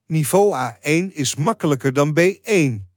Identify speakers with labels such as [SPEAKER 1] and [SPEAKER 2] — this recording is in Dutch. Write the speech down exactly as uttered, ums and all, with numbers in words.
[SPEAKER 1] Niveau A één is makkelijker dan B één.